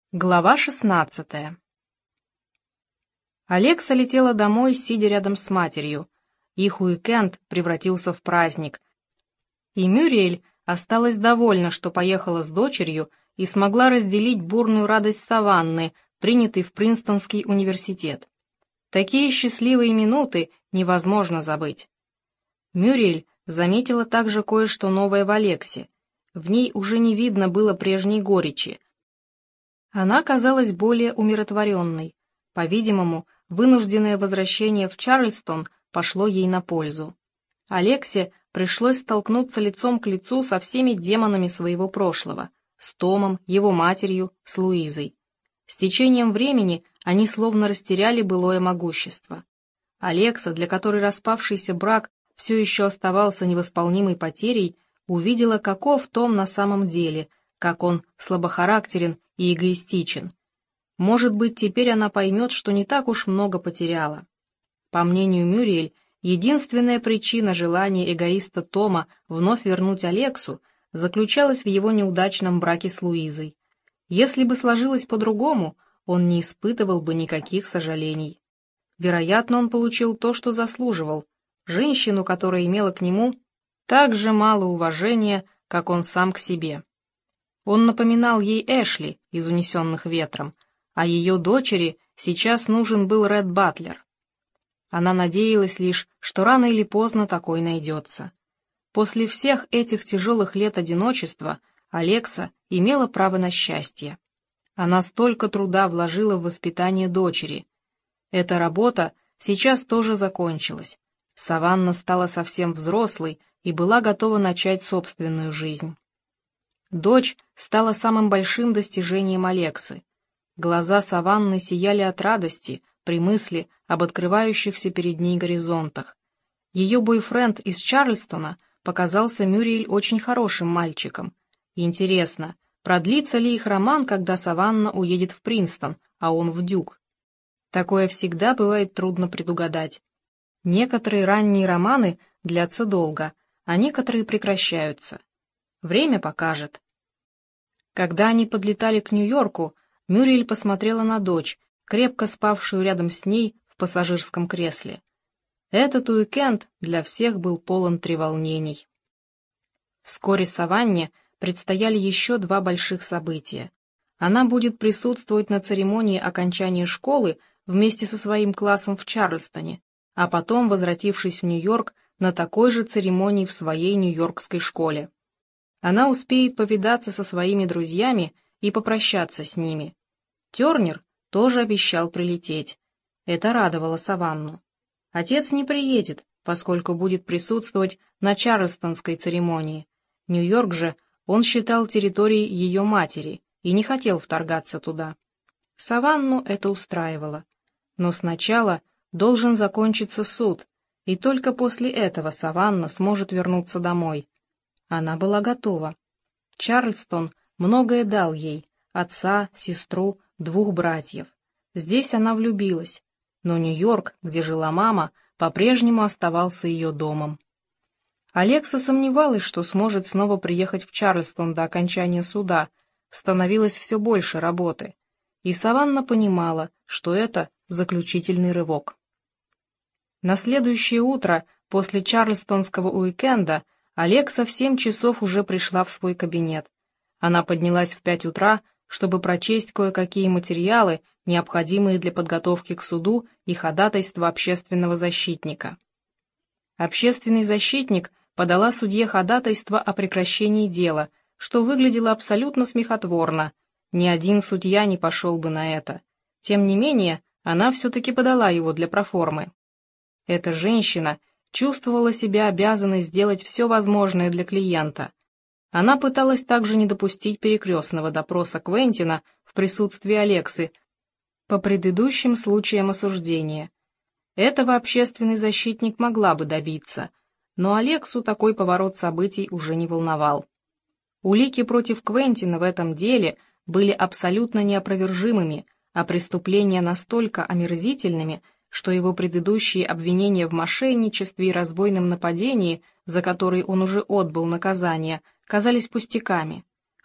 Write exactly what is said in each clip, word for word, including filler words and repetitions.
Глава шестнадцатая. Алекса летела домой, сидя рядом с матерью. Их уикенд превратился в праздник. И Мюриэль осталась довольна, что поехала с дочерью и смогла разделить бурную радость Саванны, принятой в Принстонский университет. Такие счастливые минуты невозможно забыть. Мюриэль заметила также кое-что новое в Алексе. В ней уже не видно было прежней горечи. Она казалась более умиротворенной. По-видимому, вынужденное возвращение в Чарльстон пошло ей на пользу. Алексе пришлось столкнуться лицом к лицу со всеми демонами своего прошлого, с Томом, его матерью, с Луизой. С течением времени они словно растеряли былое могущество. Алекса, для которой распавшийся брак все еще оставался невосполнимой потерей, увидела, каков Том на самом деле, как он слабохарактерен и эгоистичен. Может быть, теперь она поймет, что не так уж много потеряла. По мнению Мюриэль, единственная причина желания эгоиста Тома вновь вернуть Алексу заключалась в его неудачном браке с Луизой. Если бы сложилось по-другому, он не испытывал бы никаких сожалений. Вероятно, он получил то, что заслуживал, женщину, которая имела к нему так же мало уважения, как он сам к себе. Он напоминал ей Эшли из «Унесенных ветром», а ее дочери сейчас нужен был Ред Батлер. Она надеялась лишь, что рано или поздно такой найдется. После всех этих тяжелых лет одиночества Алекса имела право на счастье. Она столько труда вложила в воспитание дочери. Эта работа сейчас тоже закончилась. Саванна стала совсем взрослой и была готова начать собственную жизнь. Дочь стала самым большим достижением Алексы. Глаза Саванны сияли от радости при мысли об открывающихся перед ней горизонтах. Ее бойфренд из Чарльстона показался Мюриэль очень хорошим мальчиком. Интересно, продлится ли их роман, когда Саванна уедет в Принстон, а он в Дюк? Такое всегда бывает трудно предугадать. Некоторые ранние романы длятся долго, а некоторые прекращаются. Время покажет. Когда они подлетали к Нью-Йорку, Мюриэль посмотрела на дочь, крепко спавшую рядом с ней в пассажирском кресле. Этот уикенд для всех был полон треволнений. Вскоре Саванне предстояли еще два больших события. Она будет присутствовать на церемонии окончания школы вместе со своим классом в Чарльстоне, а потом, возвратившись в Нью-Йорк, на такой же церемонии в своей нью-йоркской школе. Она успеет повидаться со своими друзьями и попрощаться с ними. Тернер тоже обещал прилететь. Это радовало Саванну. Отец не приедет, поскольку будет присутствовать на чарльстонской церемонии. Нью-Йорк же он считал территорией ее матери и не хотел вторгаться туда. Саванну это устраивало. Но сначала должен закончиться суд, и только после этого Саванна сможет вернуться домой. Она была готова. Чарльстон многое дал ей: отца, сестру, двух братьев. Здесь она влюбилась, но Нью-Йорк, где жила мама, по-прежнему оставался ее домом. Алекса сомневалась, что сможет снова приехать в Чарльстон до окончания суда. Становилось все больше работы. И Саванна понимала, что это заключительный рывок. На следующее утро, после чарльстонского уикенда, Алекса в семь часов уже пришла в свой кабинет. Она поднялась в пять утра, чтобы прочесть кое-какие материалы, необходимые для подготовки к суду и ходатайства общественного защитника. Общественный защитник подала судье ходатайство о прекращении дела, что выглядело абсолютно смехотворно. Ни один судья не пошел бы на это. Тем не менее, она все-таки подала его для проформы. Эта женщина чувствовала себя обязанной сделать все возможное для клиента. Она пыталась также не допустить перекрестного допроса Квентина в присутствии Алексы по предыдущим случаям осуждения. Этого общественный защитник могла бы добиться, но Алексу такой поворот событий уже не волновал. Улики против Квентина в этом деле были абсолютно неопровержимыми, а преступления настолько омерзительными, что его предыдущие обвинения в мошенничестве и разбойном нападении, за которые он уже отбыл наказание, казались пустяками,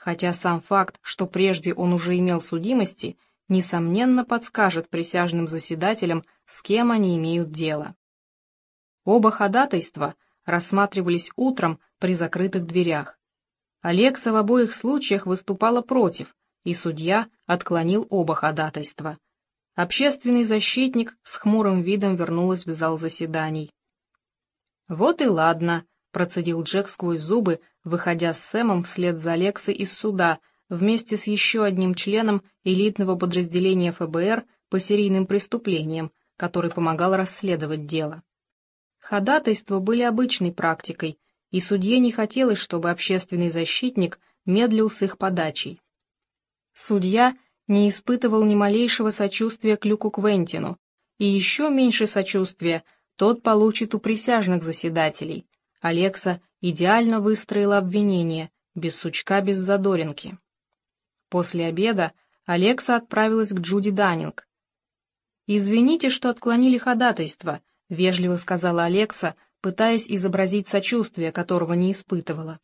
хотя сам факт, что прежде он уже имел судимости, несомненно подскажет присяжным заседателям, с кем они имеют дело. Оба ходатайства рассматривались утром при закрытых дверях. Алекса в обоих случаях выступала против, и судья отклонил оба ходатайства. Общественный защитник с хмурым видом вернулась в зал заседаний. «Вот и ладно», — процедил Джек сквозь зубы, выходя с Сэмом вслед за Алексой из суда, вместе с еще одним членом элитного подразделения эф бэ эр по серийным преступлениям, который помогал расследовать дело. Ходатайства были обычной практикой, и судье не хотелось, чтобы общественный защитник медлил с их подачей. Судья не испытывал ни малейшего сочувствия к Люку Квентину, и еще меньше сочувствия тот получит у присяжных заседателей. Алекса идеально выстроила обвинение, без сучка, без задоринки. После обеда Алекса отправилась к Джуди Даннинг. «Извините, что отклонили ходатайство», — вежливо сказала Алекса, пытаясь изобразить сочувствие, которого не испытывала.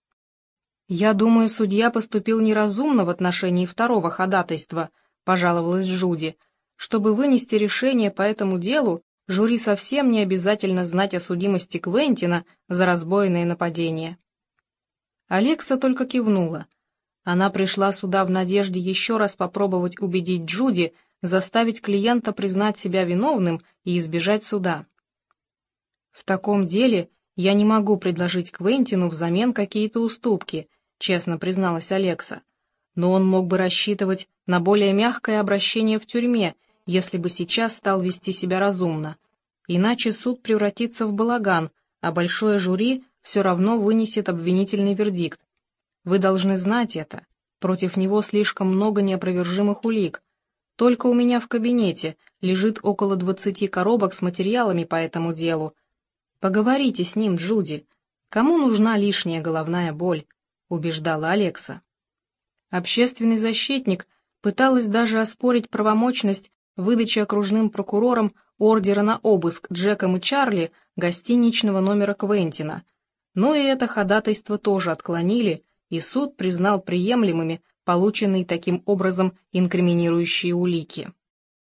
«Я думаю, судья поступил неразумно в отношении второго ходатайства», — пожаловалась Джуди. «Чтобы вынести решение по этому делу, жюри совсем не обязательно знать о судимости Квентина за разбойное нападение». Алекса только кивнула. Она пришла сюда в надежде еще раз попробовать убедить Джуди, заставить клиента признать себя виновным и избежать суда. «В таком деле я не могу предложить Квентину взамен какие-то уступки», — честно призналась Алекса. «Но он мог бы рассчитывать на более мягкое обращение в тюрьме, если бы сейчас стал вести себя разумно. Иначе суд превратится в балаган, а большое жюри все равно вынесет обвинительный вердикт. Вы должны знать это. Против него слишком много неопровержимых улик. Только у меня в кабинете лежит около двадцати коробок с материалами по этому делу. Поговорите с ним, Джуди. Кому нужна лишняя головная боль?» — убеждала Алекса. Общественный защитник пыталась даже оспорить правомочность выдачи окружным прокурором ордера на обыск Джеком и Чарли гостиничного номера Квентина, но и это ходатайство тоже отклонили, и суд признал приемлемыми полученные таким образом инкриминирующие улики.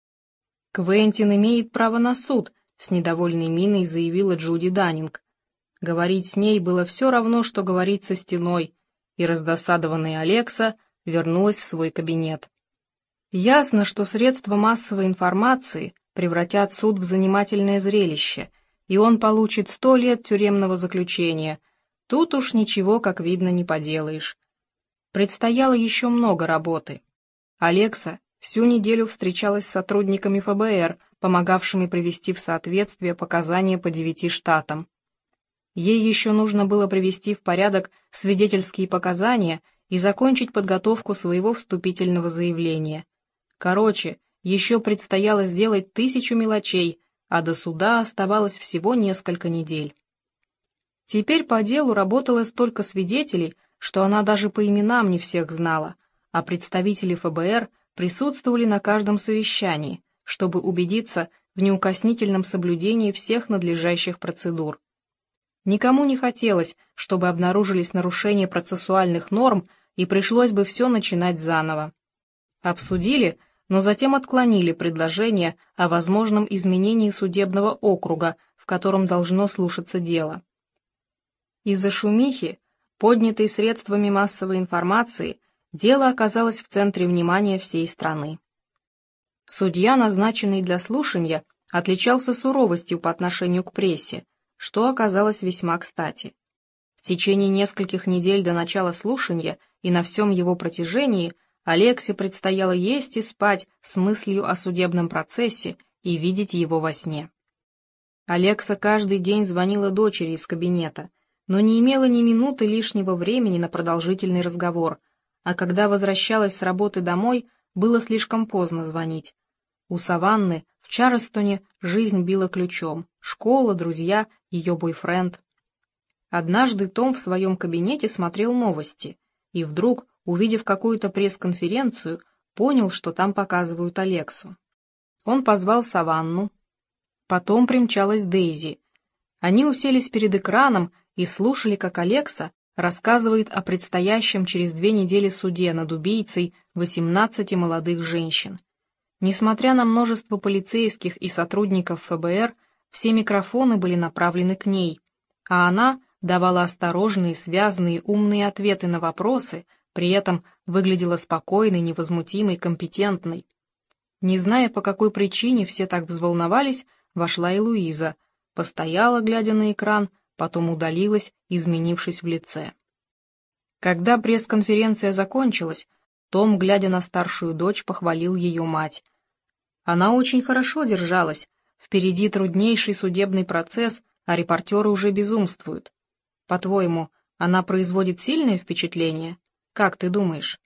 «Квентин имеет право на суд», — с недовольной миной заявила Джуди Даннинг. Говорить с ней было все равно, что говорить со стеной, и раздосадованная Алекса вернулась в свой кабинет. Ясно, что средства массовой информации превратят суд в занимательное зрелище, и он получит сто лет тюремного заключения. Тут уж ничего, как видно, не поделаешь. Предстояло еще много работы. Алекса всю неделю встречалась с сотрудниками эф бэ эр, помогавшими привести в соответствие показания по девяти штатам. Ей еще нужно было привести в порядок свидетельские показания и закончить подготовку своего вступительного заявления. Короче, еще предстояло сделать тысячу мелочей, а до суда оставалось всего несколько недель. Теперь по делу работало столько свидетелей, что она даже по именам не всех знала, а представители эф бэ эр присутствовали на каждом совещании, чтобы убедиться в неукоснительном соблюдении всех надлежащих процедур. Никому не хотелось, чтобы обнаружились нарушения процессуальных норм и пришлось бы все начинать заново. Обсудили, но затем отклонили предложение о возможном изменении судебного округа, в котором должно слушаться дело. Из-за шумихи, поднятой средствами массовой информации, дело оказалось в центре внимания всей страны. Судья, назначенный для слушания, отличался суровостью по отношению к прессе, что оказалось весьма кстати. В течение нескольких недель до начала слушания и на всем его протяжении Алексе предстояло есть и спать с мыслью о судебном процессе и видеть его во сне. Алекса каждый день звонила дочери из кабинета, но не имела ни минуты лишнего времени на продолжительный разговор, а когда возвращалась с работы домой, было слишком поздно звонить. У Саванны в Чарльстоне жизнь била ключом, школа, друзья, ее бойфренд. Однажды Том в своем кабинете смотрел новости, и вдруг, увидев какую-то пресс-конференцию, понял, что там показывают Алексу. Он позвал Саванну. Потом примчалась Дейзи. Они уселись перед экраном и слушали, как Алекса рассказывает о предстоящем через две недели суде над убийцей восемнадцати молодых женщин. Несмотря на множество полицейских и сотрудников эф бэ эр, все микрофоны были направлены к ней, а она давала осторожные, связанные, умные ответы на вопросы, при этом выглядела спокойной, невозмутимой, компетентной. Не зная, по какой причине все так взволновались, вошла и Луиза, постояла, глядя на экран, потом удалилась, изменившись в лице. Когда пресс-конференция закончилась, Том, глядя на старшую дочь, похвалил ее мать. Она очень хорошо держалась, впереди труднейший судебный процесс, а репортеры уже безумствуют. По-твоему, она производит сильное впечатление? Как ты думаешь?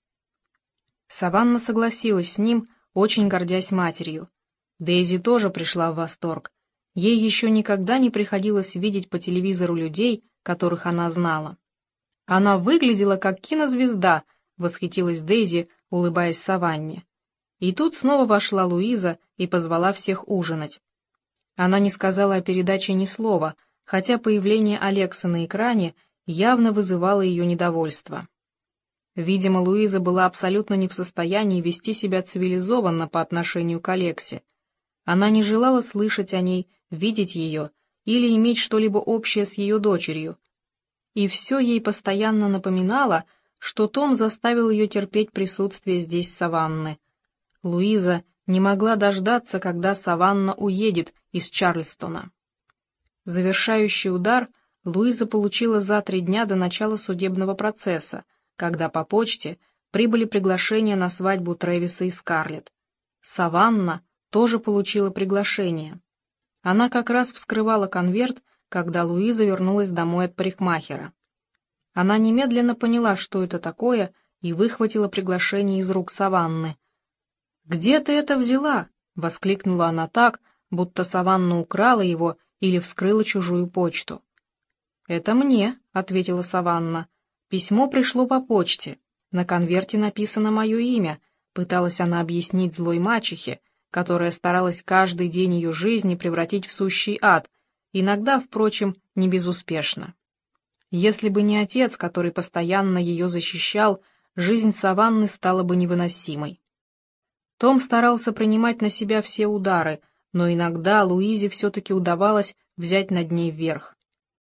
Саванна согласилась с ним, очень гордясь матерью. Дейзи тоже пришла в восторг. Ей еще никогда не приходилось видеть по телевизору людей, которых она знала. Она выглядела как кинозвезда, восхитилась Дейзи, улыбаясь Саванне. И тут снова вошла Луиза и позвала всех ужинать. Она не сказала о передаче ни слова, хотя появление Алекса на экране явно вызывало ее недовольство. Видимо, Луиза была абсолютно не в состоянии вести себя цивилизованно по отношению к Алексе. Она не желала слышать о ней, видеть ее или иметь что-либо общее с ее дочерью. И все ей постоянно напоминало, что Том заставил ее терпеть присутствие здесь Саванны. Луиза не могла дождаться, когда Саванна уедет из Чарльстона. Завершающий удар Луиза получила за три дня до начала судебного процесса, когда по почте прибыли приглашения на свадьбу Трэвиса и Скарлетт. Саванна тоже получила приглашение. Она как раз вскрывала конверт, когда Луиза вернулась домой от парикмахера. Она немедленно поняла, что это такое, и выхватила приглашение из рук Саванны. «Где ты это взяла?» — воскликнула она так, будто Саванна украла его или вскрыла чужую почту. «Это мне», — ответила Саванна. «Письмо пришло по почте. На конверте написано мое имя», — пыталась она объяснить злой мачехе, которая старалась каждый день ее жизни превратить в сущий ад, иногда, впрочем, не безуспешно. Если бы не отец, который постоянно ее защищал, жизнь Саванны стала бы невыносимой. Том старался принимать на себя все удары, но иногда Луизе все-таки удавалось взять над ней верх.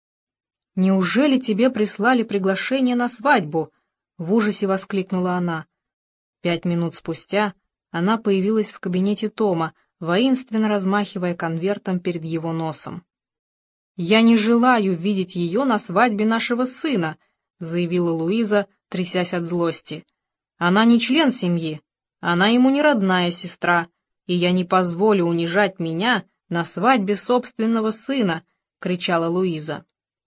«Неужели тебе прислали приглашение на свадьбу?» — в ужасе воскликнула она. Пять минут спустя она появилась в кабинете Тома, воинственно размахивая конвертом перед его носом. «Я не желаю видеть ее на свадьбе нашего сына», — заявила Луиза, трясясь от злости. «Она не член семьи, она ему не родная сестра, и я не позволю унижать меня на свадьбе собственного сына», — кричала Луиза.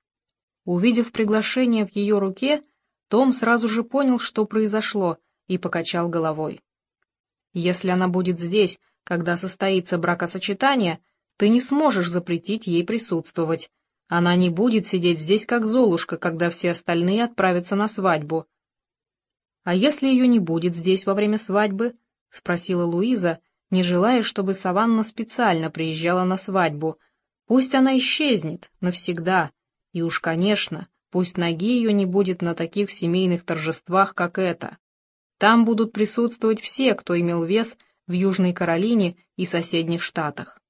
Увидев приглашение в ее руке, Том сразу же понял, что произошло, и покачал головой. «Если она будет здесь, когда состоится бракосочетание, ты не сможешь запретить ей присутствовать. Она не будет сидеть здесь, как Золушка, когда все остальные отправятся на свадьбу». «А если ее не будет здесь во время свадьбы?» — спросила Луиза, не желая, чтобы Саванна специально приезжала на свадьбу. «Пусть она исчезнет навсегда. И уж, конечно, пусть ноги ее не будет на таких семейных торжествах, как это. Там будут присутствовать все, кто имел вес в Южной Каролине и соседних штатах».